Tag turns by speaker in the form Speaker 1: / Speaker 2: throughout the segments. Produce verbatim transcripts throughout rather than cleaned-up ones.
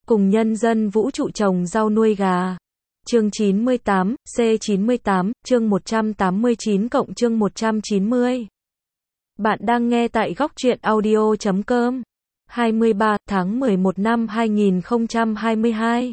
Speaker 1: Cùng nhân dân vũ trụ trồng rau nuôi gà. Chương chín mươi tám, C chín mươi tám, chương một trăm tám mươi chín cộng chương một trăm chín mươi. Bạn đang nghe tại góc truyện audio chấm com. hai mươi ba tháng mười một năm hai nghìn không trăm hai mươi hai.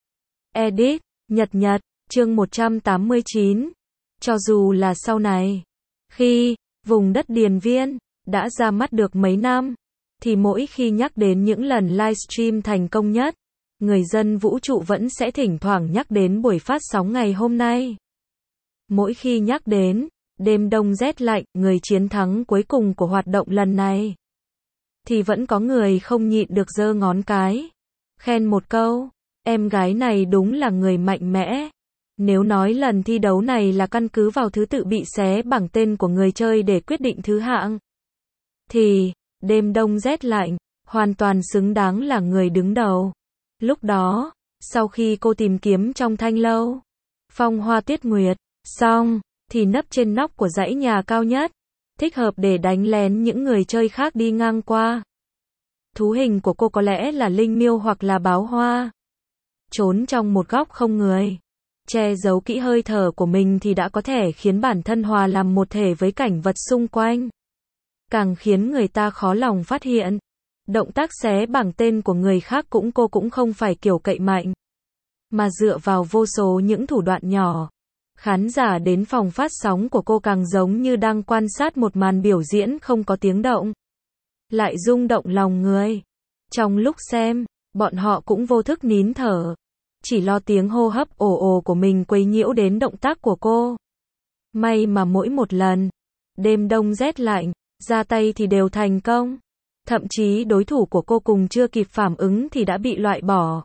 Speaker 1: Edit, Nhật Nhật, chương một trăm tám mươi chín. Cho dù là sau này, khi vùng đất Điền Viên đã ra mắt được mấy năm, thì mỗi khi nhắc đến những lần livestream thành công nhất, người dân vũ trụ vẫn sẽ thỉnh thoảng nhắc đến buổi phát sóng ngày hôm nay. Mỗi khi nhắc đến đêm đông rét lạnh, người chiến thắng cuối cùng của hoạt động lần này, thì vẫn có người không nhịn được giơ ngón cái, khen một câu, em gái này đúng là người mạnh mẽ. Nếu nói lần thi đấu này là căn cứ vào thứ tự bị xé bảng tên của người chơi để quyết định thứ hạng, thì đêm đông rét lạnh hoàn toàn xứng đáng là người đứng đầu. Lúc đó, sau khi cô tìm kiếm trong thanh lâu, phong hoa tuyết nguyệt, xong, thì nấp trên nóc của dãy nhà cao nhất, thích hợp để đánh lén những người chơi khác đi ngang qua. Thú hình của cô có lẽ là linh miêu hoặc là báo hoa. Trốn trong một góc không người, che giấu kỹ hơi thở của mình thì đã có thể khiến bản thân hòa làm một thể với cảnh vật xung quanh. Càng khiến người ta khó lòng phát hiện. Động tác xé bảng tên của người khác cũng cô cũng không phải kiểu cậy mạnh, mà dựa vào vô số những thủ đoạn nhỏ. Khán giả đến phòng phát sóng của cô càng giống như đang quan sát một màn biểu diễn không có tiếng động, lại rung động lòng người. Trong lúc xem, bọn họ cũng vô thức nín thở, chỉ lo tiếng hô hấp ồ ồ của mình quấy nhiễu đến động tác của cô. May mà mỗi một lần đêm đông rét lạnh ra tay thì đều thành công. Thậm chí đối thủ của cô cùng chưa kịp phản ứng thì đã bị loại bỏ.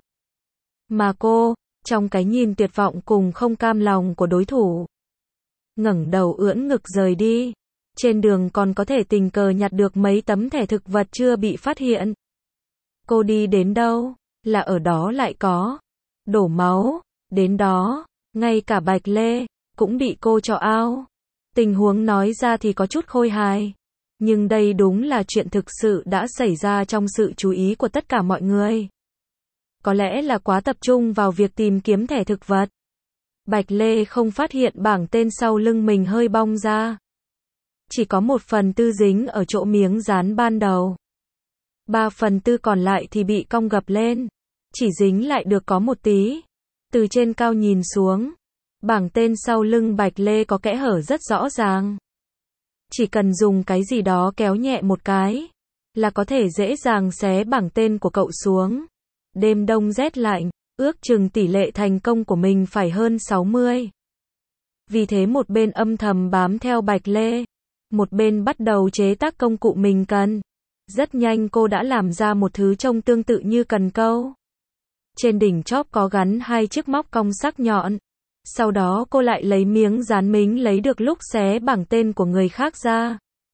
Speaker 1: Mà cô, trong cái nhìn tuyệt vọng cùng không cam lòng của đối thủ, ngẩng đầu ưỡn ngực rời đi. Trên đường còn có thể tình cờ nhặt được mấy tấm thẻ thực vật chưa bị phát hiện. Cô đi đến đâu, là ở đó lại có đổ máu. Đến đó, ngay cả Bạch Lê cũng bị cô cho ao. Tình huống nói ra thì có chút khôi hài, nhưng đây đúng là chuyện thực sự đã xảy ra trong sự chú ý của tất cả mọi người. Có lẽ là quá tập trung vào việc tìm kiếm thẻ thực vật, Bạch Lê không phát hiện bảng tên sau lưng mình hơi bong ra. Chỉ có một phần tư dính ở chỗ miếng dán ban đầu. Ba phần tư còn lại thì bị cong gập lên, chỉ dính lại được có một tí. Từ trên cao nhìn xuống, bảng tên sau lưng Bạch Lê có kẽ hở rất rõ ràng. Chỉ cần dùng cái gì đó kéo nhẹ một cái, là có thể dễ dàng xé bảng tên của cậu xuống. Đêm đông rét lạnh, ước chừng tỷ lệ thành công của mình phải hơn sáu mươi. Vì thế một bên âm thầm bám theo Bạch Lê, một bên bắt đầu chế tác công cụ mình cần. Rất nhanh cô đã làm ra một thứ trông tương tự như cần câu. Trên đỉnh chóp có gắn hai chiếc móc cong sắc nhọn. Sau đó cô lại lấy miếng dán mính lấy được lúc xé bảng tên của người khác ra,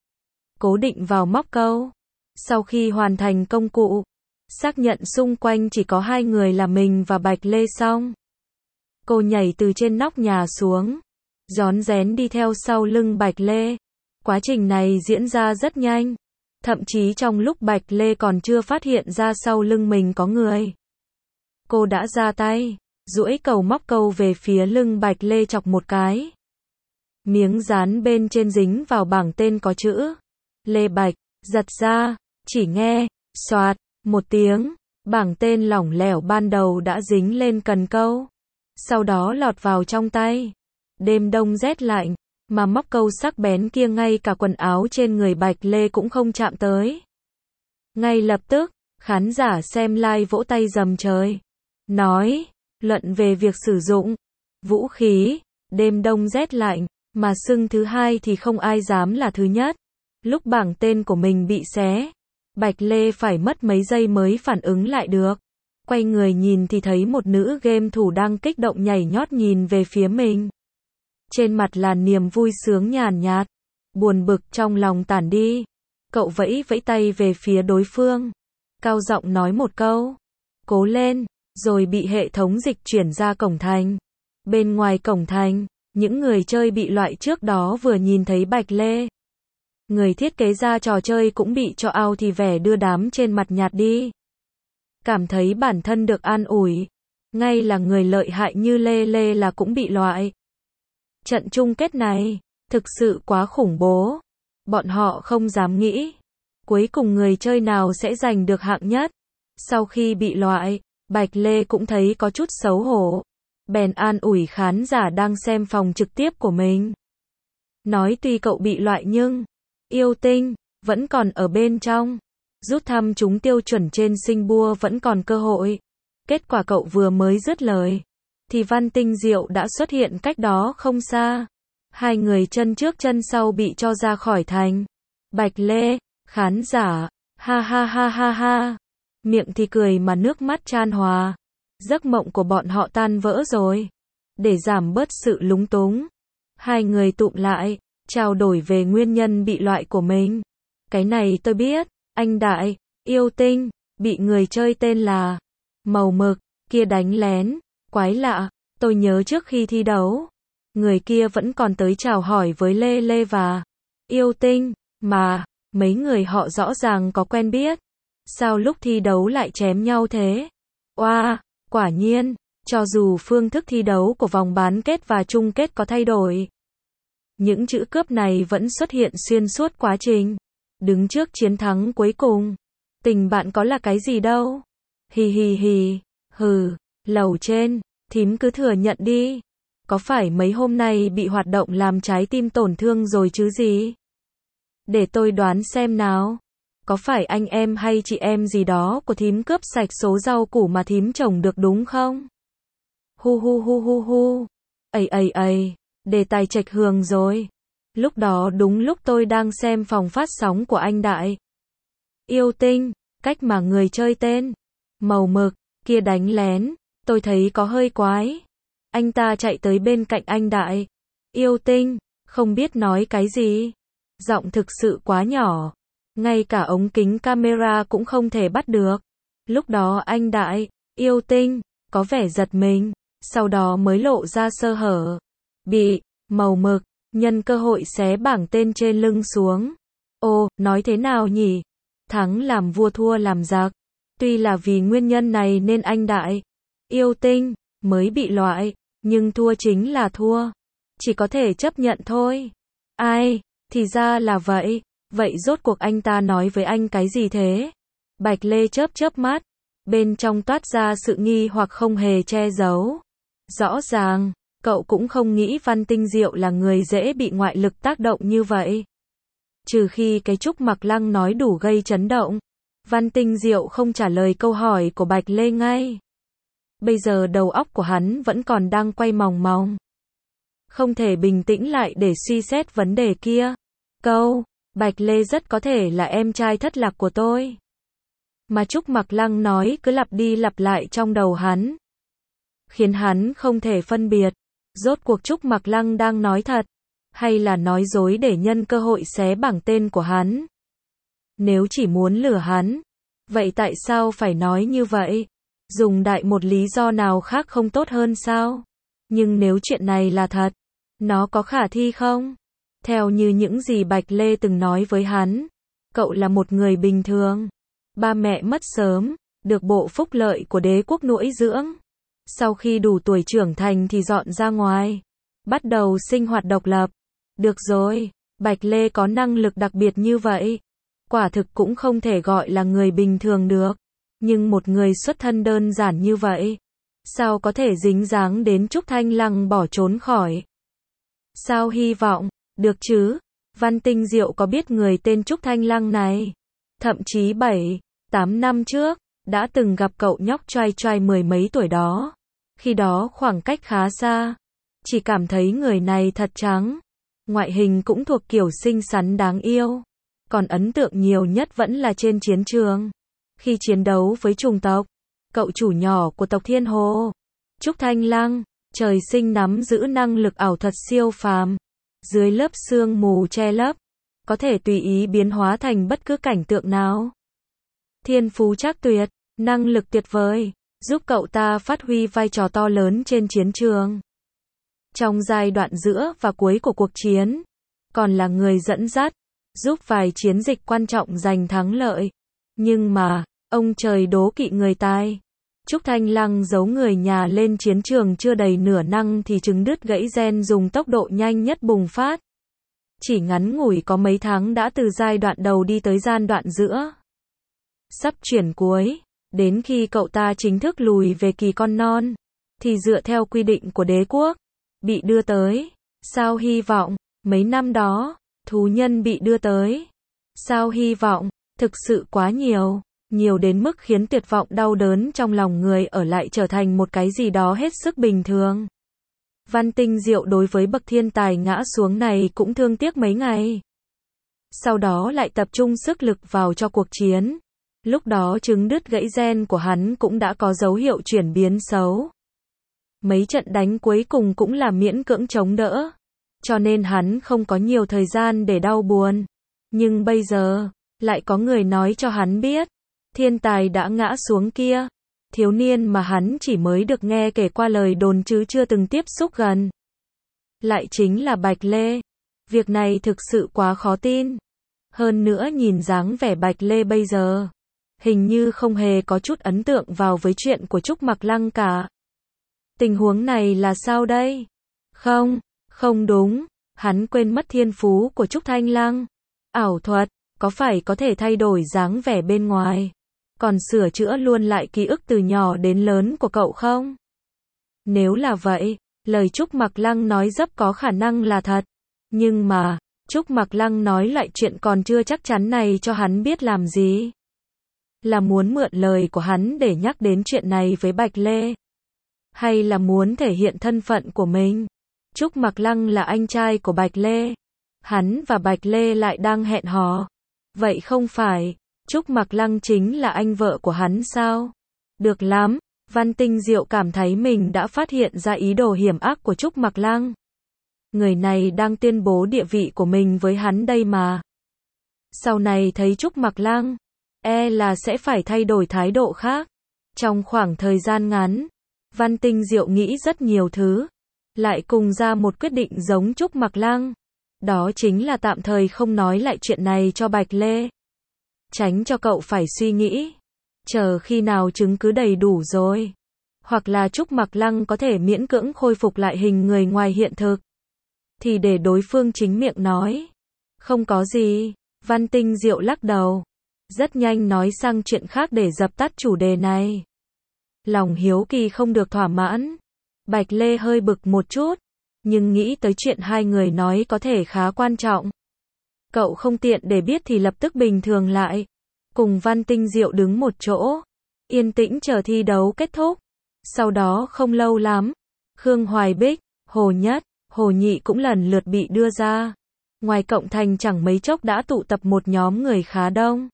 Speaker 1: cố định vào móc câu. Sau khi hoàn thành công cụ, xác nhận xung quanh chỉ có hai người là mình và Bạch Lê xong, cô nhảy từ trên nóc nhà xuống, rón rén đi theo sau lưng Bạch Lê. Quá trình này diễn ra rất nhanh, thậm chí trong lúc Bạch Lê còn chưa phát hiện ra sau lưng mình có người, cô đã ra tay, duỗi cầu móc câu về phía lưng Bạch Lê chọc một cái. Miếng dán bên trên dính vào bảng tên có chữ Lê Bạch, giật ra, chỉ nghe xoạt một tiếng, bảng tên lỏng lẻo ban đầu đã dính lên cần câu, sau đó lọt vào trong tay. Đêm đông rét lạnh, mà móc câu sắc bén kia ngay cả quần áo trên người Bạch Lê cũng không chạm tới. Ngay lập tức, khán giả xem live vỗ tay rầm trời, nói luận về việc sử dụng vũ khí đêm đông rét lạnh, mà xưng thứ hai thì không ai dám là thứ nhất. Lúc bảng tên của mình bị xé, Bạch Lê phải mất mấy giây mới phản ứng lại được. Quay người nhìn thì thấy một nữ game thủ đang kích động nhảy nhót nhìn về phía mình. Trên mặt là niềm vui sướng nhàn nhạt, buồn bực trong lòng tản đi. Cậu vẫy vẫy tay về phía đối phương, cao giọng nói một câu, cố lên, rồi bị hệ thống dịch chuyển ra cổng thành. Bên ngoài cổng thành, những người chơi bị loại trước đó vừa nhìn thấy Bạch Lê, người thiết kế ra trò chơi cũng bị cho out thì vẻ đưa đám trên mặt nhạt đi. cảm thấy bản thân được an ủi. Ngay là người lợi hại như Lê Lê là cũng bị loại. Trận chung kết này, thực sự quá khủng bố. Bọn họ không dám nghĩ. Cuối cùng người chơi nào sẽ giành được hạng nhất. Sau khi bị loại, Bạch Lê cũng thấy có chút xấu hổ. Bèn an ủi khán giả đang xem phòng trực tiếp của mình. Nói tuy cậu bị loại nhưng, yêu tinh, vẫn còn ở bên trong. Rút thăm trúng tiêu chuẩn trên sinh bua vẫn còn cơ hội. Kết quả cậu vừa mới dứt lời, thì Văn Tinh Diệu đã xuất hiện cách đó không xa. Hai người chân trước chân sau bị cho ra khỏi thành. Bạch Lê, khán giả, ha ha ha ha ha. Miệng thì cười mà nước mắt chan hòa. Giấc mộng của bọn họ tan vỡ rồi. Để giảm bớt sự lúng túng, hai người tụm lại, trao đổi về nguyên nhân bị loại của mình. Cái này tôi biết, anh Đại, yêu tinh, bị người chơi tên là Màu Mực, kia đánh lén, quái lạ, tôi nhớ trước khi thi đấu, người kia vẫn còn tới chào hỏi với Lê Lê và yêu tinh, mà, mấy người họ rõ ràng có quen biết. Sao lúc thi đấu lại chém nhau thế? Oa, quả nhiên, cho dù phương thức thi đấu của vòng bán kết và chung kết có thay đổi, những chữ cướp này vẫn xuất hiện xuyên suốt quá trình. Đứng trước chiến thắng cuối cùng, tình bạn có là cái gì đâu. Hì hì hì, hừ, lầu trên, thím cứ thừa nhận đi. Có phải mấy hôm nay bị hoạt động làm trái tim tổn thương rồi chứ gì? Để tôi đoán xem nào. Có phải anh em hay chị em gì đó của thím cướp sạch số rau củ mà thím trồng được đúng không? Hu hu hu hu hu. Ây ây ây, đề tài trạch hường rồi. Lúc đó đúng lúc tôi đang xem phòng phát sóng của anh Đại. Yêu tinh, cách mà người chơi tên Màu Mực kia đánh lén, tôi thấy có hơi quái. Anh ta chạy tới bên cạnh anh Đại. Yêu tinh, không biết nói cái gì. Giọng thực sự quá nhỏ. Ngay cả ống kính camera cũng không thể bắt được. Lúc đó anh Đại, yêu tinh, có vẻ giật mình. Sau đó mới lộ ra sơ hở. Bị Màu Mực nhân cơ hội xé bảng tên trên lưng xuống. Ô, nói thế nào nhỉ? Thắng làm vua thua làm giặc. Tuy là vì nguyên nhân này nên anh Đại, yêu tinh, mới bị loại, nhưng thua chính là thua. Chỉ có thể chấp nhận thôi. Ai, thì ra là vậy. Vậy rốt cuộc anh ta nói với anh cái gì thế? Bạch Lê chớp chớp mắt. Bên trong toát ra sự nghi hoặc không hề che giấu. Rõ ràng, cậu cũng không nghĩ Văn Tinh Diệu là người dễ bị ngoại lực tác động như vậy. Trừ khi cái Trúc Mặc Lăng nói đủ gây chấn động. Văn Tinh Diệu không trả lời câu hỏi của Bạch Lê ngay. Bây giờ đầu óc của hắn vẫn còn đang quay mòng mòng. Không thể bình tĩnh lại để suy xét vấn đề kia. Câu, Bạch Lê rất có thể là em trai thất lạc của tôi. Mà Trúc Mặc Lăng nói cứ lặp đi lặp lại trong đầu hắn. Khiến hắn không thể phân biệt. Rốt cuộc Trúc Mặc Lăng đang nói thật. Hay là nói dối để nhân cơ hội xé bảng tên của hắn. Nếu chỉ muốn lừa hắn. Vậy tại sao phải nói như vậy? Dùng đại một lý do nào khác không tốt hơn sao? Nhưng nếu chuyện này là thật, nó có khả thi không? Theo như những gì Bạch Lê từng nói với hắn, cậu là một người bình thường. Ba mẹ mất sớm, được bộ phúc lợi của đế quốc nuôi dưỡng. Sau khi đủ tuổi trưởng thành thì dọn ra ngoài, bắt đầu sinh hoạt độc lập. Được rồi, Bạch Lê có năng lực đặc biệt như vậy. Quả thực cũng không thể gọi là người bình thường được. Nhưng một người xuất thân đơn giản như vậy, sao có thể dính dáng đến Trúc Thanh Lăng bỏ trốn khỏi? Sao hy vọng, được chứ? Văn Tinh Diệu có biết người tên Trúc Thanh Lăng này? Thậm chí bảy, tám năm trước, đã từng gặp cậu nhóc trai trai mười mấy tuổi đó. Khi đó khoảng cách khá xa. Chỉ cảm thấy người này thật trắng. Ngoại hình cũng thuộc kiểu xinh xắn đáng yêu. Còn ấn tượng nhiều nhất vẫn là trên chiến trường. Khi chiến đấu với chủng tộc, cậu chủ nhỏ của tộc Thiên Hồ, Trúc Thanh Lăng, trời sinh nắm giữ năng lực ảo thuật siêu phàm. Dưới lớp sương mù che lấp, có thể tùy ý biến hóa thành bất cứ cảnh tượng nào. Thiên phú trác tuyệt, năng lực tuyệt vời, giúp cậu ta phát huy vai trò to lớn trên chiến trường. Trong giai đoạn giữa và cuối của cuộc chiến, còn là người dẫn dắt, giúp vài chiến dịch quan trọng giành thắng lợi. Nhưng mà, Ông trời đố kỵ người tài. Trúc Thanh Lăng giấu người nhà lên chiến trường chưa đầy nửa năm thì trứng đứt gãy gen dùng tốc độ nhanh nhất bùng phát. Chỉ ngắn ngủi có mấy tháng đã từ giai đoạn đầu đi tới giai đoạn giữa. Sắp chuyển cuối, đến khi cậu ta chính thức lùi về kỳ con non, thì dựa theo quy định của đế quốc, bị đưa tới. Sao hy vọng, mấy năm đó, thú nhân bị đưa tới. Sao hy vọng, thực sự quá nhiều. Nhiều đến mức khiến tuyệt vọng đau đớn trong lòng người ở lại trở thành một cái gì đó hết sức bình thường. Văn Tinh Diệu đối với bậc thiên tài ngã xuống này cũng thương tiếc mấy ngày. Sau đó lại tập trung sức lực vào cho cuộc chiến. Lúc đó trứng đứt gãy gen của hắn cũng đã có dấu hiệu chuyển biến xấu. Mấy trận đánh cuối cùng cũng là miễn cưỡng chống đỡ. Cho nên hắn không có nhiều thời gian để đau buồn. Nhưng bây giờ, lại có người nói cho hắn biết. Thiên tài đã ngã xuống kia. Thiếu niên mà hắn chỉ mới được nghe kể qua lời đồn chứ chưa từng tiếp xúc gần. Lại chính là Bạch Lê. Việc này thực sự quá khó tin. Hơn nữa nhìn dáng vẻ Bạch Lê bây giờ, hình như không hề có chút ấn tượng vào với chuyện của Trúc Mặc Lăng cả. Tình huống này là sao đây? Không, không đúng. Hắn quên mất thiên phú của Trúc Thanh Lăng. Ảo thuật, có phải có thể thay đổi dáng vẻ bên ngoài? Còn sửa chữa luôn lại ký ức từ nhỏ đến lớn của cậu không? Nếu là vậy, lời Trúc Mặc Lăng nói rất có khả năng là thật. Nhưng mà, Trúc Mặc Lăng nói lại chuyện còn chưa chắc chắn này cho hắn biết làm gì? Là muốn mượn lời của hắn để nhắc đến chuyện này với Bạch Lê? Hay là muốn thể hiện thân phận của mình? Trúc Mặc Lăng là anh trai của Bạch Lê. Hắn và Bạch Lê lại đang hẹn hò. Vậy không phải, Trúc Mặc Lăng chính là anh vợ của hắn sao? Được lắm, Văn Tinh Diệu cảm thấy mình đã phát hiện ra ý đồ hiểm ác của Trúc Mặc Lăng. Người này đang tuyên bố địa vị của mình với hắn đây mà. Sau này thấy Trúc Mặc Lăng, e là sẽ phải thay đổi thái độ khác. Trong khoảng thời gian ngắn, Văn Tinh Diệu nghĩ rất nhiều thứ, lại cùng ra một quyết định giống Trúc Mặc Lăng. Đó chính là tạm thời không nói lại chuyện này cho Bạch Lê. Tránh cho cậu phải suy nghĩ. Chờ khi nào chứng cứ đầy đủ rồi. Hoặc là Trúc Mặc Lăng có thể miễn cưỡng khôi phục lại hình người ngoài hiện thực. Thì để đối phương chính miệng nói. Không có gì. Văn Tinh Diệu lắc đầu. Rất nhanh nói sang chuyện khác để dập tắt chủ đề này. Lòng hiếu kỳ không được thỏa mãn. Bạch Lê hơi bực một chút. Nhưng nghĩ tới chuyện hai người nói có thể khá quan trọng. Cậu không tiện để biết thì lập tức bình thường lại. Cùng Văn Tinh Diệu đứng một chỗ. Yên tĩnh chờ thi đấu kết thúc. Sau đó không lâu lắm. Khương Hoài Bích, Hồ Nhất, Hồ Nhị cũng lần lượt bị đưa ra. Ngoài cộng thành chẳng mấy chốc đã tụ tập một nhóm người khá đông.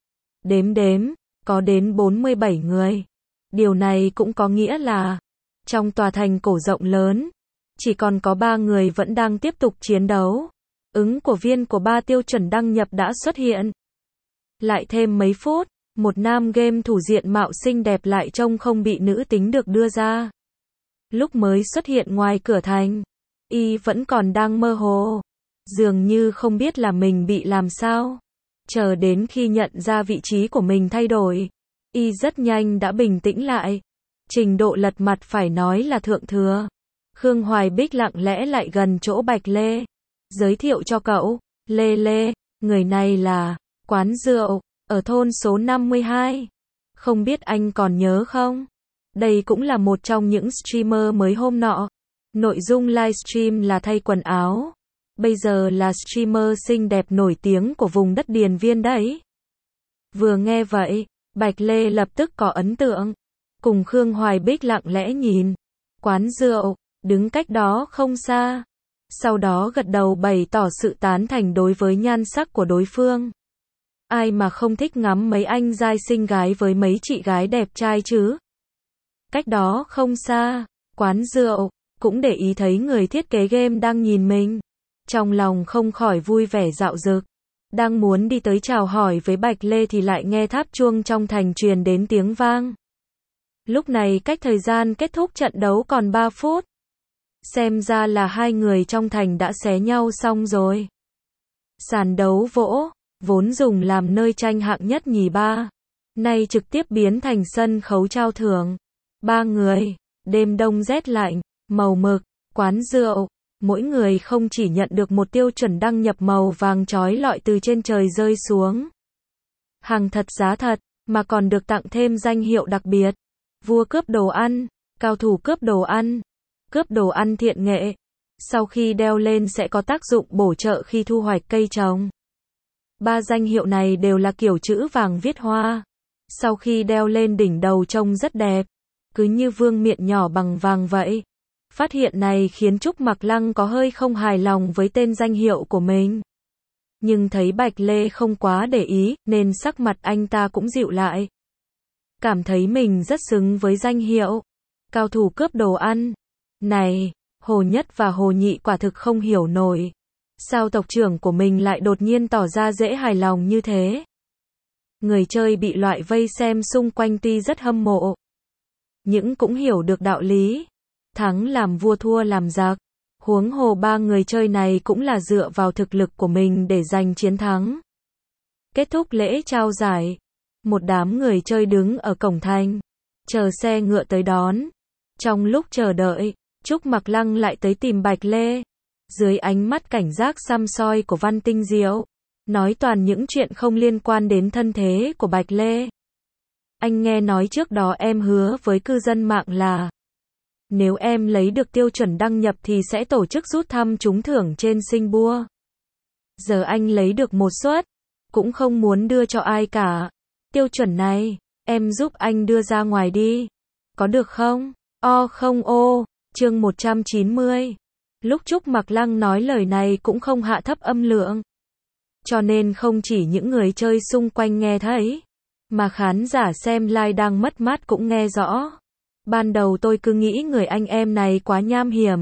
Speaker 1: Đếm đếm, có đến bốn mươi bảy người. Điều này cũng có nghĩa là, trong tòa thành cổ rộng lớn, chỉ còn có ba người vẫn đang tiếp tục chiến đấu. Ứng của viên của ba tiêu chuẩn đăng nhập đã xuất hiện. Lại thêm mấy phút, một nam game thủ diện mạo xinh đẹp lại trông không bị nữ tính được đưa ra. Lúc mới xuất hiện ngoài cửa thành, y vẫn còn đang mơ hồ. Dường như không biết là mình bị làm sao. Chờ đến khi nhận ra vị trí của mình thay đổi, y rất nhanh đã bình tĩnh lại. Trình độ lật mặt phải nói là thượng thừa. Khương Hoài Bích lặng lẽ lại gần chỗ Bạch Lê. Giới thiệu cho cậu, Lê Lê, người này là quán rượu ở thôn số năm mươi hai. Không biết anh còn nhớ không? Đây cũng là một trong những streamer mới hôm nọ. Nội dung livestream là thay quần áo. Bây giờ là streamer xinh đẹp nổi tiếng của vùng đất Điền Viên đấy. Vừa nghe vậy, Bạch Lê lập tức có ấn tượng. Cùng Khương Hoài Bích lặng lẽ nhìn quán rượu, đứng cách đó không xa. Sau đó gật đầu bày tỏ sự tán thành đối với nhan sắc của đối phương. Ai mà không thích ngắm mấy anh giai xinh gái với mấy chị gái đẹp trai chứ? Cách đó không xa, quán rượu, cũng để ý thấy người thiết kế game đang nhìn mình. Trong lòng không khỏi vui vẻ dạo dực. Đang muốn đi tới chào hỏi với Bạch Lê thì lại nghe tháp chuông trong thành truyền đến tiếng vang. Lúc này cách thời gian kết thúc trận đấu còn ba phút. Xem ra là hai người trong thành đã xé nhau xong rồi. Sàn đấu vỗ, vốn dùng làm nơi tranh hạng nhất nhì ba, nay trực tiếp biến thành sân khấu trao thưởng. Ba người, đêm đông rét lạnh, màu mực, quán rượu, mỗi người không chỉ nhận được một tiêu chuẩn đăng nhập màu vàng chói lọi từ trên trời rơi xuống. Hàng thật giá thật, mà còn được tặng thêm danh hiệu đặc biệt. Vua cướp đồ ăn, cao thủ cướp đồ ăn, cướp đồ ăn thiện nghệ. Sau khi đeo lên sẽ có tác dụng bổ trợ khi thu hoạch cây trồng. Ba danh hiệu này đều là kiểu chữ vàng viết hoa. Sau khi đeo lên đỉnh đầu trông rất đẹp, cứ như vương miện nhỏ bằng vàng vậy. Phát hiện này khiến Trúc Mặc Lăng có hơi không hài lòng với tên danh hiệu của mình. Nhưng thấy Bạch Lê không quá để ý, nên sắc mặt anh ta cũng dịu lại. Cảm thấy mình rất xứng với danh hiệu cao thủ cướp đồ ăn. Này, Hồ Nhất và Hồ Nhị quả thực không hiểu nổi. Sao tộc trưởng của mình lại đột nhiên tỏ ra dễ hài lòng như thế? Người chơi bị loại vây xem xung quanh tuy rất hâm mộ, nhưng cũng hiểu được đạo lý. Thắng làm vua thua làm giặc. Huống hồ ba người chơi này cũng là dựa vào thực lực của mình để giành chiến thắng. Kết thúc lễ trao giải, một đám người chơi đứng ở cổng thành, chờ xe ngựa tới đón. Trong lúc chờ đợi, Trúc Mặc Lăng lại tới tìm Bạch Lê. Dưới ánh mắt cảnh giác săm soi của Văn Tinh Diệu, nói toàn những chuyện không liên quan đến thân thế của Bạch Lê. Anh nghe nói trước đó em hứa với cư dân mạng là nếu em lấy được tiêu chuẩn đăng nhập thì sẽ tổ chức rút thăm trúng thưởng trên Sinh Bua. Giờ anh lấy được một suất, cũng không muốn đưa cho ai cả. Tiêu chuẩn này, em giúp anh đưa ra ngoài đi. Có được không? O không ô, chương một trăm chín mươi. Lúc Trúc Mặc Lăng nói lời này cũng không hạ thấp âm lượng. Cho nên không chỉ những người chơi xung quanh nghe thấy, mà khán giả xem live đang mất mát cũng nghe rõ. Ban đầu tôi cứ nghĩ người anh em này quá nham hiểm.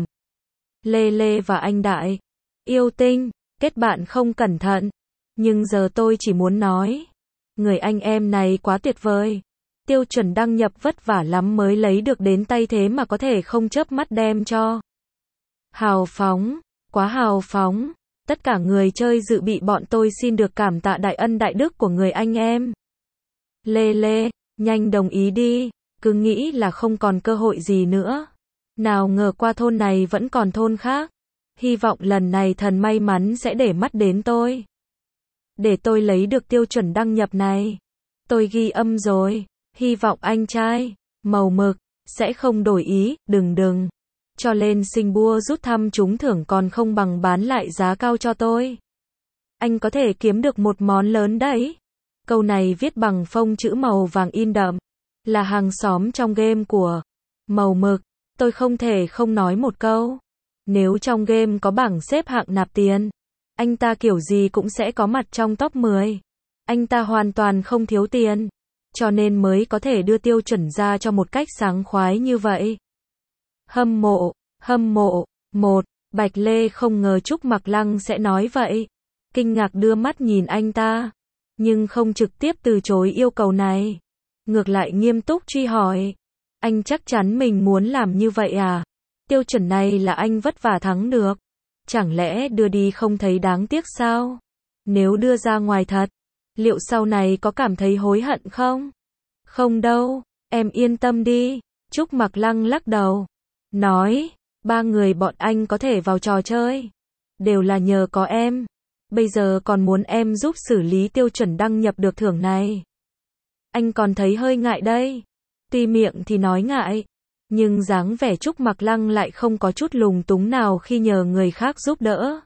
Speaker 1: Lê Lê và anh Đại, yêu tinh, kết bạn không cẩn thận. Nhưng giờ tôi chỉ muốn nói, người anh em này quá tuyệt vời. Tiêu chuẩn đăng nhập vất vả lắm mới lấy được đến tay thế mà có thể không chớp mắt đem cho. Hào phóng, quá hào phóng. Tất cả người chơi dự bị bọn tôi xin được cảm tạ đại ân đại đức của người anh em. Lê Lê, nhanh đồng ý đi, cứ nghĩ là không còn cơ hội gì nữa. Nào ngờ qua thôn này vẫn còn thôn khác. Hy vọng lần này thần may mắn sẽ để mắt đến tôi. Để tôi lấy được tiêu chuẩn đăng nhập này. Tôi ghi âm rồi, hy vọng anh trai, màu mực, sẽ không đổi ý, đừng đừng. Cho lên Sinh Bua rút thăm trúng thưởng còn không bằng bán lại giá cao cho tôi. Anh có thể kiếm được một món lớn đấy. Câu này viết bằng phông chữ màu vàng in đậm. Là hàng xóm trong game của màu mực. Tôi không thể không nói một câu. Nếu trong game có bảng xếp hạng nạp tiền, anh ta kiểu gì cũng sẽ có mặt trong top mười. Anh ta hoàn toàn không thiếu tiền. Cho nên mới có thể đưa tiêu chuẩn ra cho một cách sáng khoái như vậy. Hâm mộ, hâm mộ, một, Bạch Lê không ngờ Trúc Mặc Lăng sẽ nói vậy. Kinh ngạc đưa mắt nhìn anh ta, nhưng không trực tiếp từ chối yêu cầu này. Ngược lại nghiêm túc truy hỏi, anh chắc chắn mình muốn làm như vậy à? Tiêu chuẩn này là anh vất vả thắng được. Chẳng lẽ đưa đi không thấy đáng tiếc sao? Nếu đưa ra ngoài thật, liệu sau này có cảm thấy hối hận không? Không đâu, em yên tâm đi. Trúc Mặc Lăng lắc đầu, nói, ba người bọn anh có thể vào trò chơi, đều là nhờ có em. Bây giờ còn muốn em giúp xử lý tiêu chuẩn đăng nhập được thưởng này. Anh còn thấy hơi ngại đây. Tuy miệng thì nói ngại, nhưng dáng vẻ Trúc Mặc Lăng lại không có chút lùng túng nào khi nhờ người khác giúp đỡ.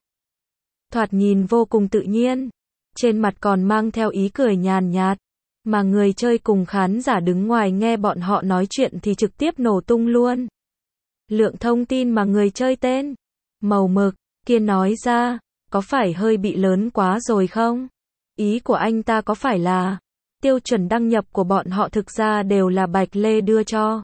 Speaker 1: Thoạt nhìn vô cùng tự nhiên, trên mặt còn mang theo ý cười nhàn nhạt, mà người chơi cùng khán giả đứng ngoài nghe bọn họ nói chuyện thì trực tiếp nổ tung luôn. Lượng thông tin mà người chơi tên màu mực kia nói ra, có phải hơi bị lớn quá rồi không? Ý của anh ta có phải là tiêu chuẩn đăng nhập của bọn họ thực ra đều là Bạch Lê đưa cho?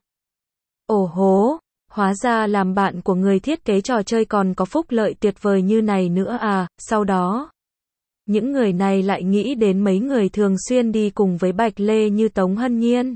Speaker 1: Ồ hố, hóa ra làm bạn của người thiết kế trò chơi còn có phúc lợi tuyệt vời như này nữa à? Sau đó, những người này lại nghĩ đến mấy người thường xuyên đi cùng với Bạch Lê như Tống Hân Nhiên,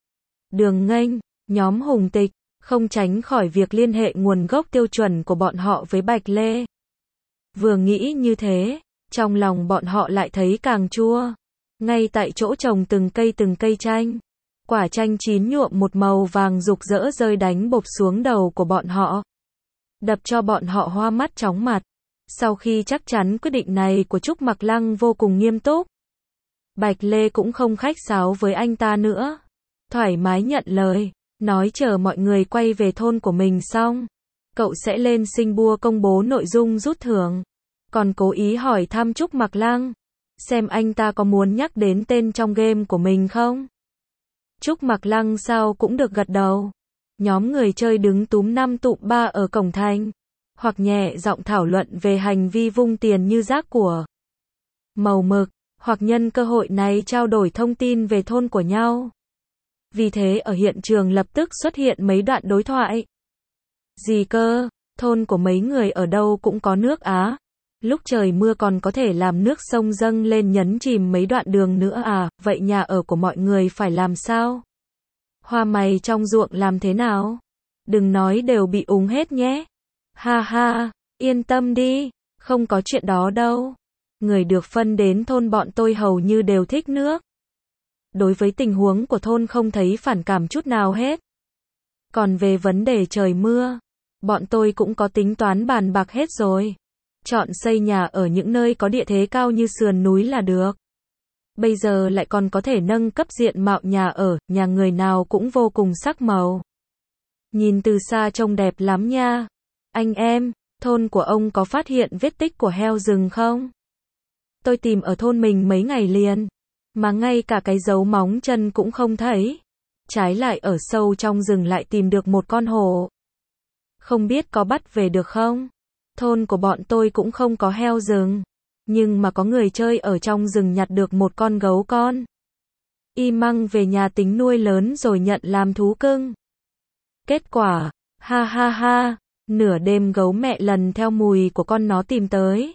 Speaker 1: Đường Nghênh, nhóm Hùng Tịch, không tránh khỏi việc liên hệ nguồn gốc tiêu chuẩn của bọn họ với Bạch Lê. Vừa nghĩ như thế, trong lòng bọn họ lại thấy càng chua. Ngay tại chỗ trồng từng cây từng cây chanh. Quả chanh chín nhuộm một màu vàng rực rỡ rơi đánh bộp xuống đầu của bọn họ. Đập cho bọn họ hoa mắt chóng mặt. Sau khi chắc chắn quyết định này của Trúc Mặc Lăng vô cùng nghiêm túc. Bạch Lê cũng không khách sáo với anh ta nữa. Thoải mái nhận lời, nói chờ mọi người quay về thôn của mình xong, cậu sẽ lên Sinh Bua công bố nội dung rút thưởng. Còn cố ý hỏi thăm Trúc Mặc Lăng, xem anh ta có muốn nhắc đến tên trong game của mình không. Trúc Mặc Lăng sao cũng được gật đầu. Nhóm người chơi đứng túm năm tụm ba ở cổng thành, hoặc nhẹ giọng thảo luận về hành vi vung tiền như rác của Màu Mực, hoặc nhân cơ hội này trao đổi thông tin về thôn của nhau. Vì thế ở hiện trường lập tức xuất hiện mấy đoạn đối thoại. Gì cơ, thôn của mấy người ở đâu cũng có nước á. Lúc trời mưa còn có thể làm nước sông dâng lên nhấn chìm mấy đoạn đường nữa à, vậy nhà ở của mọi người phải làm sao? Hoa mày trong ruộng làm thế nào? Đừng nói đều bị úng hết nhé. Ha ha, yên tâm đi, không có chuyện đó đâu. Người được phân đến thôn bọn tôi hầu như đều thích nước. Đối với tình huống của thôn không thấy phản cảm chút nào hết. Còn về vấn đề trời mưa, bọn tôi cũng có tính toán bàn bạc hết rồi. Chọn xây nhà ở những nơi có địa thế cao như sườn núi là được. Bây giờ lại còn có thể nâng cấp diện mạo nhà ở, nhà người nào cũng vô cùng sắc màu. Nhìn từ xa trông đẹp lắm nha. Anh em, thôn của ông có phát hiện vết tích của heo rừng không? Tôi tìm ở thôn mình mấy ngày liền, mà ngay cả cái dấu móng chân cũng không thấy. Trái lại ở sâu trong rừng lại tìm được một con hổ. Không biết có bắt về được không? Thôn của bọn tôi cũng không có heo rừng, nhưng mà có người chơi ở trong rừng nhặt được một con gấu con. Y mang về nhà tính nuôi lớn rồi nhận làm thú cưng. Kết quả, ha ha ha, nửa đêm gấu mẹ lần theo mùi của con nó tìm tới.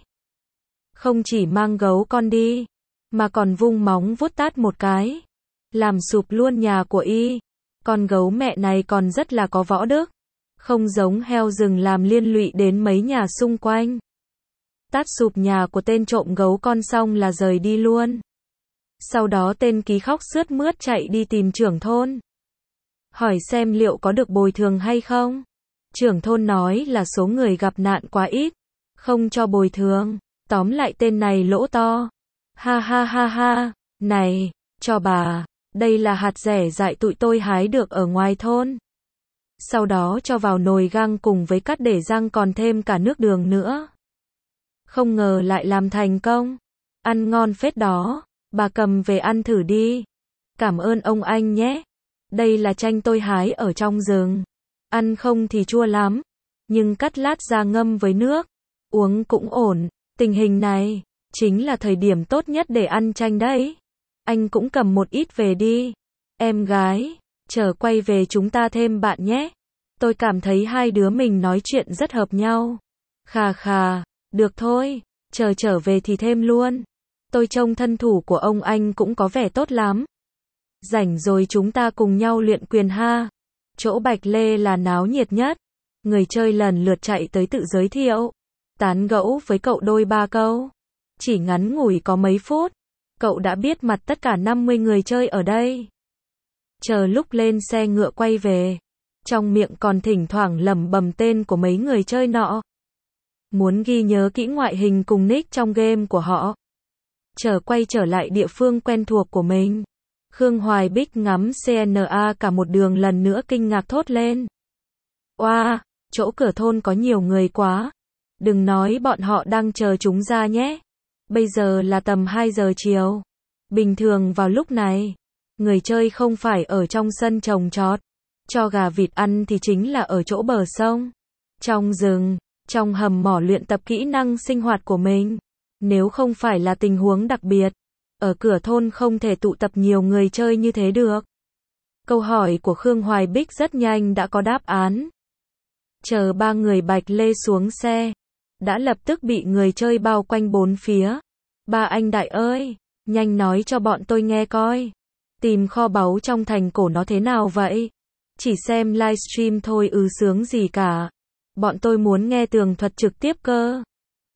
Speaker 1: Không chỉ mang gấu con đi, mà còn vung móng vuốt tát một cái, làm sụp luôn nhà của y. Con gấu mẹ này còn rất là có võ đức, không giống heo rừng làm liên lụy đến mấy nhà xung quanh. Tát sụp nhà của tên trộm gấu con xong là rời đi luôn. Sau đó tên ký khóc sướt mướt chạy đi tìm trưởng thôn, hỏi xem liệu có được bồi thường hay không. Trưởng thôn nói là số người gặp nạn quá ít, không cho bồi thường. Tóm lại tên này lỗ to. Ha ha ha ha, này, cho bà, đây là hạt rẻ dại tụi tôi hái được ở ngoài thôn. Sau đó cho vào nồi gang cùng với cắt để rang còn thêm cả nước đường nữa. Không ngờ lại làm thành công. Ăn ngon phết đó, bà cầm về ăn thử đi. Cảm ơn ông anh nhé. Đây là chanh tôi hái ở trong rừng. Ăn không thì chua lắm, nhưng cắt lát ra ngâm với nước, uống cũng ổn. Tình hình này, chính là thời điểm tốt nhất để ăn chanh đấy. Anh cũng cầm một ít về đi. Em gái, chờ quay về chúng ta thêm bạn nhé. Tôi cảm thấy hai đứa mình nói chuyện rất hợp nhau. Khà khà, được thôi, chờ trở về thì thêm luôn. Tôi trông thân thủ của ông anh cũng có vẻ tốt lắm. Rảnh rồi chúng ta cùng nhau luyện quyền ha. Chỗ Bạch Lê là náo nhiệt nhất. Người chơi lần lượt chạy tới tự giới thiệu, tán gẫu với cậu đôi ba câu. Chỉ ngắn ngủi có mấy phút, cậu đã biết mặt tất cả năm mươi người chơi ở đây. Chờ lúc lên xe ngựa quay về, trong miệng còn thỉnh thoảng lẩm bẩm tên của mấy người chơi nọ. Muốn ghi nhớ kỹ ngoại hình cùng nick trong game của họ. Chờ quay trở lại địa phương quen thuộc của mình, Khương Hoài Bích ngắm xê en a cả một đường lần nữa kinh ngạc thốt lên. Oa, wow, chỗ cửa thôn có nhiều người quá. Đừng nói bọn họ đang chờ chúng ra nhé. Bây giờ là tầm hai giờ chiều. Bình thường vào lúc này, người chơi không phải ở trong sân trồng trọt, cho gà vịt ăn thì chính là ở chỗ bờ sông, trong rừng, trong hầm mỏ luyện tập kỹ năng sinh hoạt của mình. Nếu không phải là tình huống đặc biệt, ở cửa thôn không thể tụ tập nhiều người chơi như thế được. Câu hỏi của Khương Hoài Bích rất nhanh đã có đáp án. Chờ ba người Bạch Lê xuống xe, đã lập tức bị người chơi bao quanh bốn phía. Ba anh đại ơi, nhanh nói cho bọn tôi nghe coi. Tìm kho báu trong thành cổ nó thế nào vậy? Chỉ xem livestream thôi ư sướng gì cả. Bọn tôi muốn nghe tường thuật trực tiếp cơ.